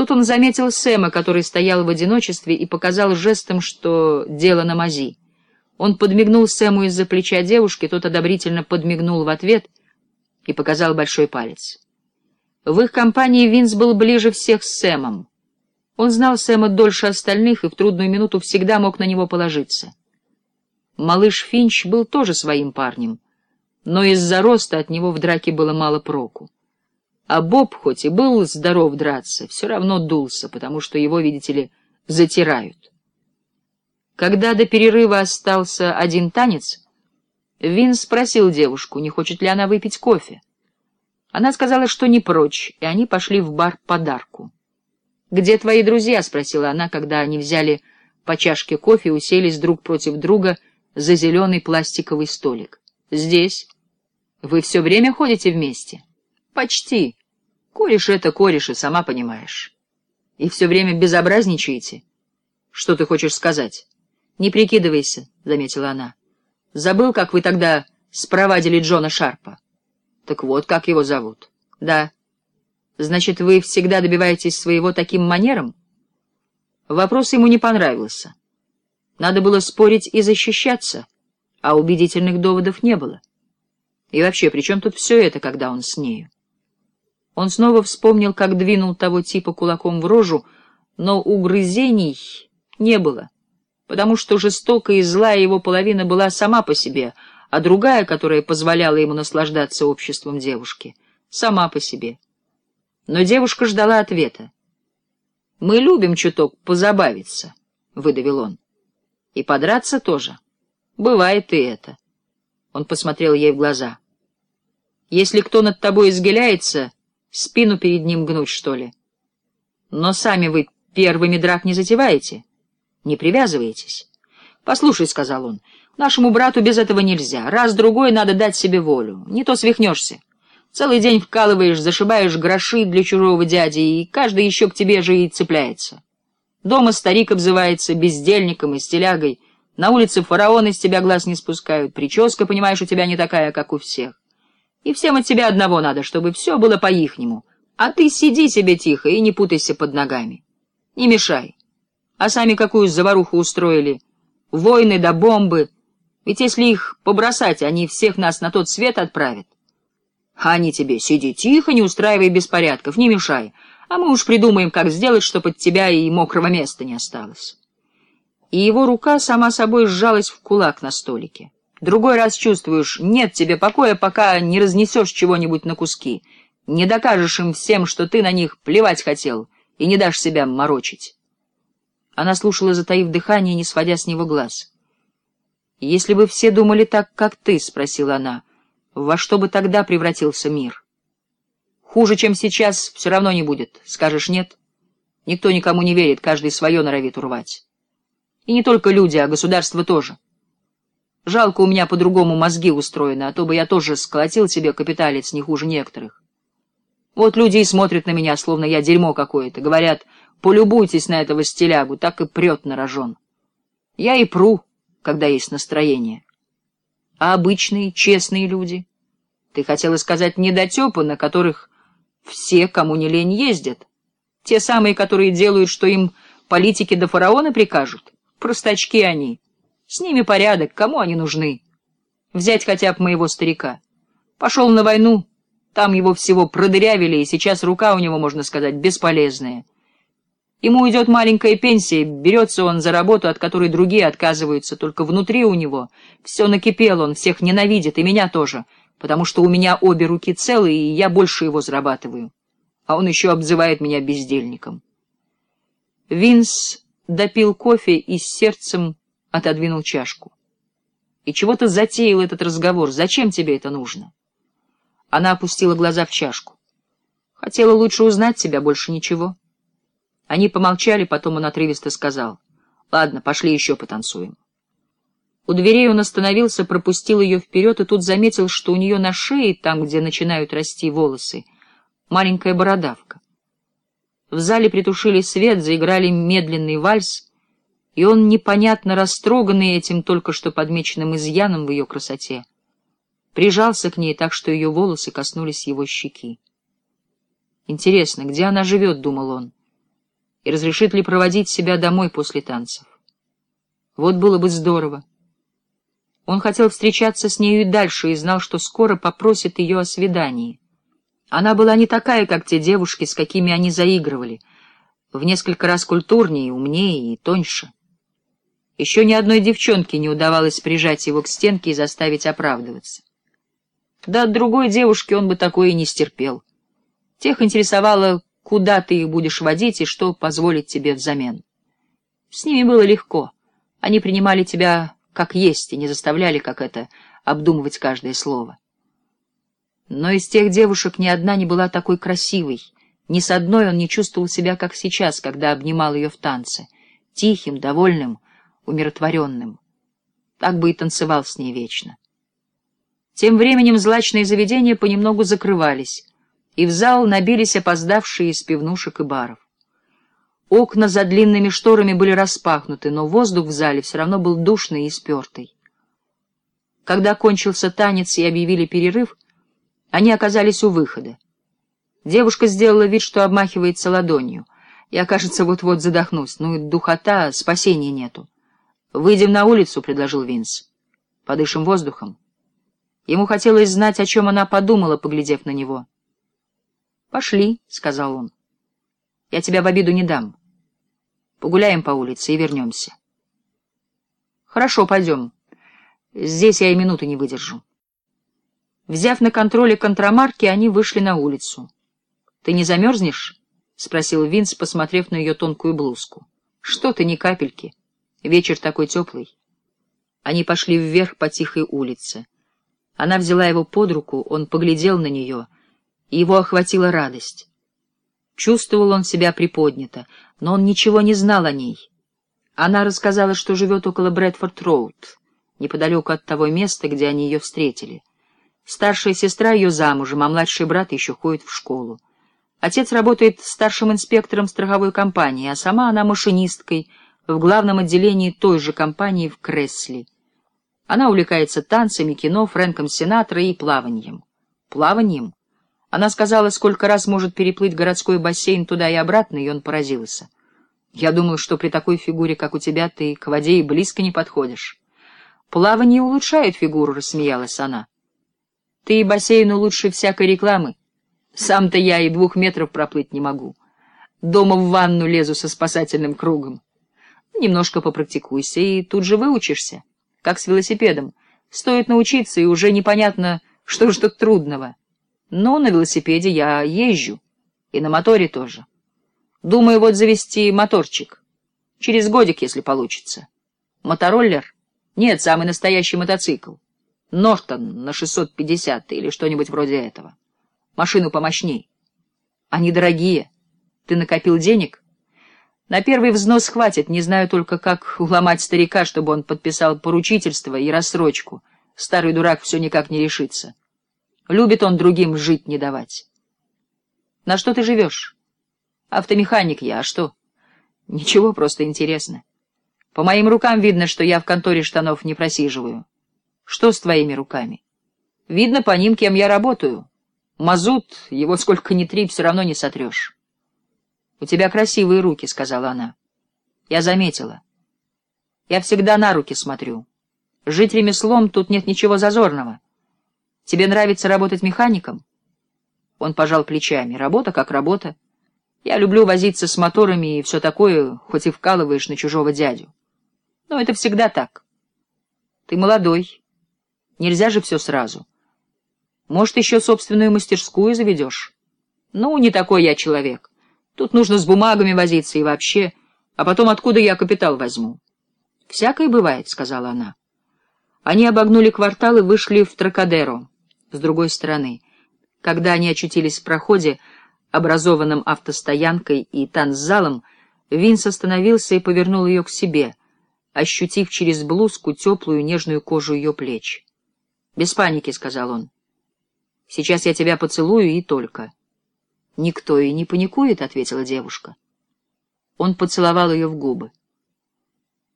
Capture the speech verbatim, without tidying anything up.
Тут он заметил Сэма, который стоял в одиночестве, и показал жестом, что дело на мази. Он подмигнул Сэму из-за плеча девушки, тот одобрительно подмигнул в ответ и показал большой палец. В их компании Винс был ближе всех с Сэмом. Он знал Сэма дольше остальных и в трудную минуту всегда мог на него положиться. Малыш Финч был тоже своим парнем, но из-за роста от него в драке было мало проку. А Боб, хоть и был здоров драться, все равно дулся, потому что его, видите ли, затирают. Когда до перерыва остался один танец, Винс спросил девушку, не хочет ли она выпить кофе. Она сказала, что не прочь, и они пошли в бар подарку. «Где твои друзья?» — спросила она, когда они взяли по чашке кофе и уселись друг против друга за зеленый пластиковый столик. «Здесь. Вы все время ходите вместе?» «Почти. Кореш — это кореш, и сама понимаешь. И все время безобразничаете? Что ты хочешь сказать?» «Не прикидывайся», — заметила она. «Забыл, как вы тогда спровадили Джона Шарпа?» «Так вот, как его зовут?» «Да». «Значит, вы всегда добиваетесь своего таким манером?» Вопрос ему не понравился. Надо было спорить и защищаться, а убедительных доводов не было. И вообще, при чем тут все это, когда он с нею? Он снова вспомнил, как двинул того типа кулаком в рожу, но угрызений не было, потому что жестокая и злая его половина была сама по себе, а другая, которая позволяла ему наслаждаться обществом девушки, сама по себе. Но девушка ждала ответа. «Мы любим чуток позабавиться», — выдавил он. «И подраться тоже. Бывает и это». Он посмотрел ей в глаза. «Если кто над тобой изгаляется, спину перед ним гнуть, что ли? Но сами вы первыми драк не затеваете, не привязываетесь». «Послушай», — сказал он, — «нашему брату без этого нельзя. Раз-другой надо дать себе волю, не то свихнешься. Целый день вкалываешь, зашибаешь гроши для чужого дяди, и каждый еще к тебе же и цепляется. Дома старик обзывается бездельником и стилягой, на улице фараоны из тебя глаз не спускают, прическа, понимаешь, у тебя не такая, как у всех. И всем от тебя одного надо, чтобы все было по-ихнему, а ты сиди себе тихо и не путайся под ногами. Не мешай. А сами какую заваруху устроили? Войны да бомбы. Ведь если их побросать, они всех нас на тот свет отправят. А они тебе: сиди тихо, не устраивай беспорядков, не мешай, а мы уж придумаем, как сделать, чтобы от тебя и мокрого места не осталось». И его рука сама собой сжалась в кулак на столике. «Другой раз чувствуешь, нет тебе покоя, пока не разнесешь чего-нибудь на куски, не докажешь им всем, что ты на них плевать хотел, и не дашь себя морочить». Она слушала, затаив дыхание, не сводя с него глаз. «Если бы все думали так, как ты, — спросила она, — во что бы тогда превратился мир? Хуже, чем сейчас, все равно не будет. Скажешь нет? Никто никому не верит, каждый свое норовит урвать. И не только люди, а государство тоже. Жалко, у меня по-другому мозги устроены, а то бы я тоже сколотил себе капиталец не хуже некоторых. Вот люди и смотрят на меня, словно я дерьмо какое-то, говорят: полюбуйтесь на этого стилягу, так и прет на рожон. Я и пру, когда есть настроение. А обычные, честные люди? Ты хотела сказать недотепы, на которых все, кому не лень, ездят? Те самые, которые делают, что им политики да фараоны прикажут? Простачки они. С ними порядок, кому они нужны? Взять хотя бы моего старика. Пошел на войну, там его всего продырявили, и сейчас рука у него, можно сказать, бесполезная. Ему идет маленькая пенсия, берется он за работу, от которой другие отказываются, только внутри у него все накипело, он всех ненавидит, и меня тоже, потому что у меня обе руки целые, и я больше его зарабатываю. А он еще обзывает меня бездельником». Винс допил кофе и с сердцем отодвинул чашку. «И чего ты затеял этот разговор? Зачем тебе это нужно?» Она опустила глаза в чашку. «Хотела лучше узнать тебя, больше ничего». Они помолчали, потом он отрывисто сказал: «Ладно, пошли еще потанцуем». У дверей он остановился, пропустил ее вперед, и тут заметил, что у нее на шее, там, где начинают расти волосы, маленькая бородавка. В зале притушили свет, заиграли медленный вальс, и он, непонятно растроганный этим только что подмеченным изъяном в ее красоте, прижался к ней так, что ее волосы коснулись его щеки. «Интересно, где она живет?» — думал он. и разрешит ли проводить себя домой после танцев. Вот было бы здорово. Он хотел встречаться с нею и дальше, и знал, что скоро попросит ее о свидании. Она была не такая, как те девушки, с какими они заигрывали, в несколько раз культурнее, умнее и тоньше. Еще ни одной девчонке не удавалось прижать его к стенке и заставить оправдываться. Да от другой девушки он бы такое и не стерпел. Тех интересовало, куда ты их будешь водить и что позволить тебе взамен. С ними было легко. Они принимали тебя как есть и не заставляли, как это, обдумывать каждое слово. Но из тех девушек ни одна не была такой красивой. Ни с одной он не чувствовал себя, как сейчас, когда обнимал ее в танце, тихим, довольным, умиротворенным. Так бы и танцевал с ней вечно. Тем временем злачные заведения понемногу закрывались, и в зал набились опоздавшие из пивнушек и баров. Окна за длинными шторами были распахнуты, но воздух в зале все равно был душный и спертый. Когда кончился танец и объявили перерыв, они оказались у выхода. Девушка сделала вид, что обмахивается ладонью. Я, кажется, вот-вот задохнусь. Ну и духота, спасения нету. «Выйдем на улицу», — предложил Винс. «Подышим воздухом». Ему хотелось знать, о чем она подумала, поглядев на него. «Пошли», — сказал он. «Я тебя в обиду не дам. Погуляем по улице и вернемся». «Хорошо, пойдем. Здесь я и минуты не выдержу». Взяв на контроле контрамарки, они вышли на улицу. «Ты не замерзнешь?» — спросил Винс, посмотрев на ее тонкую блузку. «Что ты, ни капельки. Вечер такой теплый». Они пошли вверх по тихой улице. Она взяла его под руку, он поглядел на нее, и его охватила радость. Чувствовал он себя приподнято, но он ничего не знал о ней. Она рассказала, что живет около Брэдфорд-роуд, неподалеку от того места, где они ее встретили. Старшая сестра ее замужем, а младший брат еще ходит в школу. Отец работает старшим инспектором страховой компании, а сама она машинисткой в главном отделении той же компании в Кресли. Она увлекается танцами, кино, Фрэнком Синатра и плаванием. Плаванием? Она сказала, сколько раз может переплыть городской бассейн туда и обратно, и он поразился. «Я думал, что при такой фигуре, как у тебя, ты к воде и близко не подходишь». «Плавание улучшает фигуру», — рассмеялась она. «Ты и бассейну лучше всякой рекламы. Сам-то я и двух метров проплыть не могу. Дома в ванну лезу со спасательным кругом. Немножко попрактикуйся, и тут же выучишься. Как с велосипедом. Стоит научиться, и уже непонятно, что ж тут трудного. Но на велосипеде я езжу, и на моторе тоже. Думаю, вот завести моторчик. Через годик, если получится. Мотороллер? Нет, самый настоящий мотоцикл. Нортон на шестьсот пятьдесят или что-нибудь вроде этого. Машину помощней. Они дорогие. Ты накопил денег? На первый взнос хватит, не знаю только, как уломать старика, чтобы он подписал поручительство и рассрочку. Старый дурак все никак не решится. Любит он другим жить не давать. На что ты живешь? Автомеханик я, а что? Ничего, просто интересно. По моим рукам видно, что я в конторе штанов не просиживаю. Что с твоими руками? Видно по ним, кем я работаю. Мазут, его сколько ни три, все равно не сотрешь. — У тебя красивые руки, — сказала она. Я заметила. Я всегда на руки смотрю. Жить ремеслом тут нет ничего зазорного. Тебе нравится работать механиком? Он пожал плечами. Работа как работа. Я люблю возиться с моторами и все такое, хоть и вкалываешь на чужого дядю. Но это всегда так. Ты молодой. Нельзя же все сразу. Может, еще собственную мастерскую заведешь? Ну, не такой я человек. Тут нужно с бумагами возиться и вообще. А потом откуда я капитал возьму? Всякое бывает, — сказала она. Они обогнули квартал и вышли в Трокадеро с другой стороны. Когда они очутились в проходе, образованном автостоянкой и танцзалом, Винс остановился и повернул ее к себе, ощутив через блузку теплую нежную кожу ее плеч. — Без паники, — сказал он. — Сейчас я тебя поцелую и только. — Никто и не паникует, — ответила девушка. Он поцеловал ее в губы.